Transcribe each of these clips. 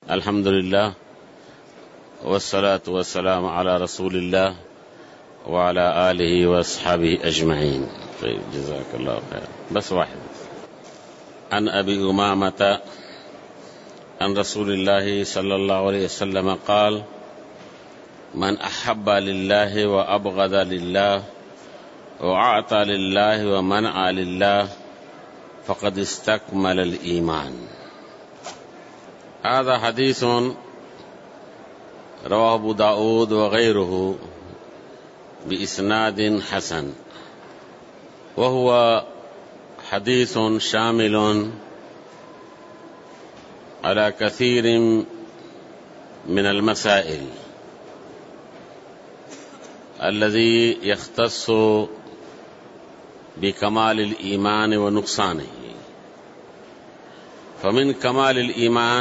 अल्हम्दुलिल्लाह वस्सलातु वस्सलामु अला रसूलिल्लाह व अला आलिहि व अस्हाबिहि अजमईन। जज़ाकल्लाहु खैर। बस वाहिद। अन अबी उमामता अन रसूलिल्लाहि सल्लल्लाहु अलैहि वसल्लम क़ाल मन अहब्ब लिल्लाहि व अबग़द लिल्लाह व अअता लिल्लाहि व मनअ लिल्लाह फ़क़द इस्तकमल अल ईमान। हाज़ा हदीसुन रवाहु अबू दाऊद व गैरुहु बिइस्नादिन हसन व हुवा हदीसुन शामिलुन अला कसीरिन मिनल मसाइल अल्लज़ी यख्तस्सु बिकमालिल ईमान व नुक़सानिही। फमिन कमालिल ईमान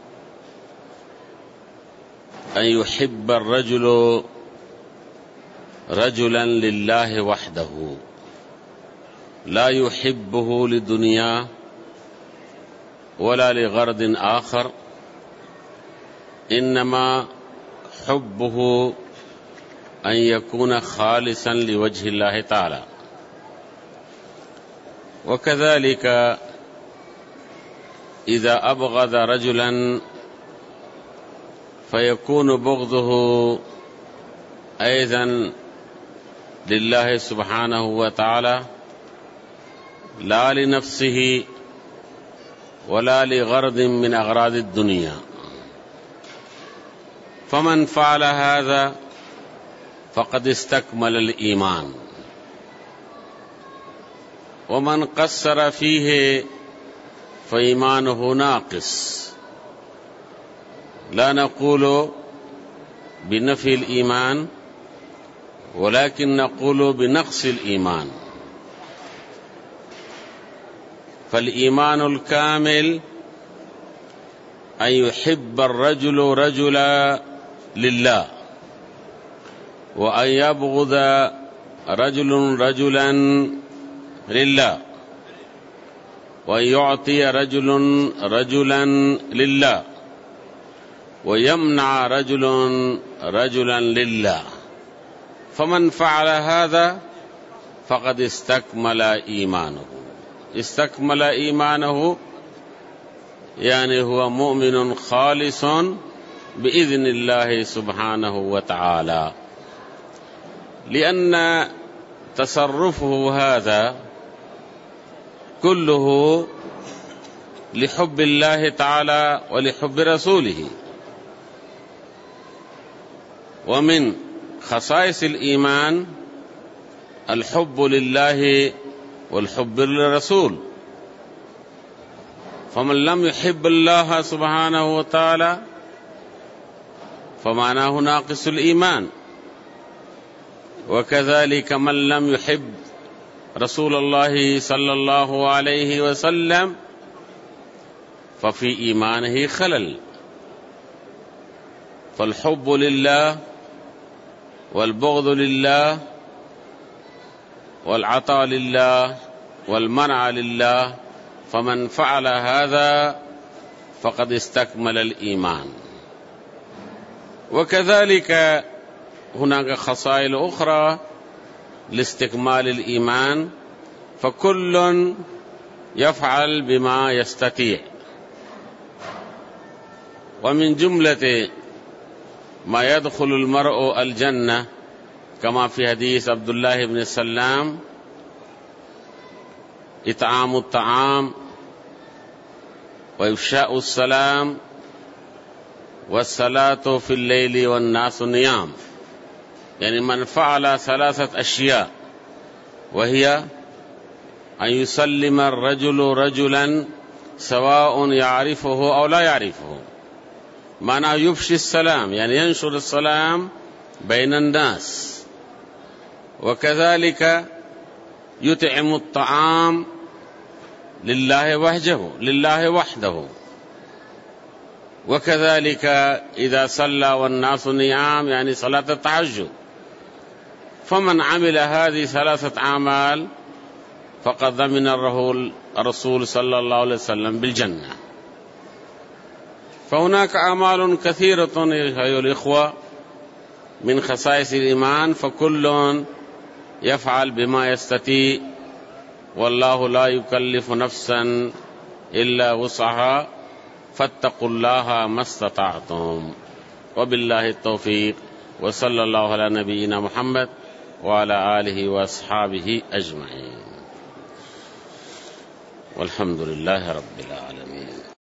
अन युहिब्ब अर्रजुलु रजुलन लिल्लाहि वहदहु ला युहिब्बुहु लिदुनिया वला लिगर्दिन आखर इन्नमा हुब्बुहु अन यकून खालिसन लिवजहिल्लाहि ताला वकज़ालिक इज़ा अबग़ज़ रजुलन फ़यकूनु बुग़्ज़ुहु ऐज़न लिल्लाहि सुब्हानहु व तआला ला लिनफ़्सिही वला लिग़र्दिन मिन अग़रादिद दुनिया। फ़मन फ़अल हाज़ा फ़क़द इस्तकमल अल ईमान वमन क़स्सर फ़ीहि फ़ईमानुहु नाक़िस। ला नक़ूलु बिनफ़िल ईमान वलाकिन नक़ूलु बिनक़्सिल ईमान। फ़ल ईमानुल कामिल अन युहिब्ब अर्रजुलु रजुलन लिल्लाह व अन यबग़ुज़ रजुलन रजुलन लिल्लाह व युअति रजुलन रजुलन लिल्लाह व यमनअ रजुलन रजुलन लिल्लाह। फमन फ़अल हाज़ा फ़क़द इस्तकमल ईमानहु। इस्तकमल ईमानहु यानी हुवा मुमिनुन खालिसन बिइज़्निल्लाहि सुब्हानहु व तआला लिअन्न तसर्रुफ़हु हाज़ा कुल्लुहु लिहुब्बिल्लाहि तआला व लिहुब्बि रसूलिही। वमिन खसाइसिल ईमान अल हुब्बु लिल्लाहि वल हुब्बु लिर्रसूल। फमन लम युहिब्बिल्लाह सुब्हानहु व तआला फमानाहु नाक़िसुल ईमान वकज़ालिक मन लम युहिब्ब रसूलल्लाहि सल्लल्लाहु अलैहि वसल्लम फफ़ी ईमानिही खलल। फल हुब्बु लिल्लाह वल बुग़्ज़ु लिल्लाह वल अता लिल्लाह वल मनअ लिल्लाह फमन फ़अल हाज़ा फ़क़द इस्तकमल अल ईमान। वकज़ालिक हुनाक खसाइल उख़रा लिस्तिकमाल अल ईमान फ़कुल्लुन यफ़अल बिमा यस्तती। वमिन जुमलति मा यदख़ुलुल मर्अु अल जन्नह कमा फ़ी हदीस अब्दुल्लाह इब्न सल्लाम इत्आमुत तआम व इफ़शाउस सलाम वस्सलातु फ़िल लैली वन्नासु नियाम। यानी मन फ़अल सलासत अशिया वहिया अन युसल्लिम अर्रजुलु रजुलन सवाउन यारिफ़ुहु औ ला यारिफ़ुहु। माना युफ़शी सलाम यानी यंशुर सलाम बैनन नास वकज़ालिक युतइमु त्तआम लिल्लाहि वहदहु वकज़ालिक इज़ा सल्ला वन्नासु नियाम यानी सलात तहज्जुद। फमन अमिल हाज़िही सलासत आमाल फ़क़द ज़मिन रसूल सल्लल्लाहु अलैहि वसल्लम बिल जन्नह। فهناك أعمال كثيرة أيها الإخوة من خصائص الإيمان، فكل يفعل بما يستطيع، والله لا يكلف نفسا إلا وسعها، فاتقوا الله ما استطعتم، وبالله التوفيق، وصلى الله على نبينا محمد وعلى آله وأصحابه أجمعين، والحمد لله رب العالمين.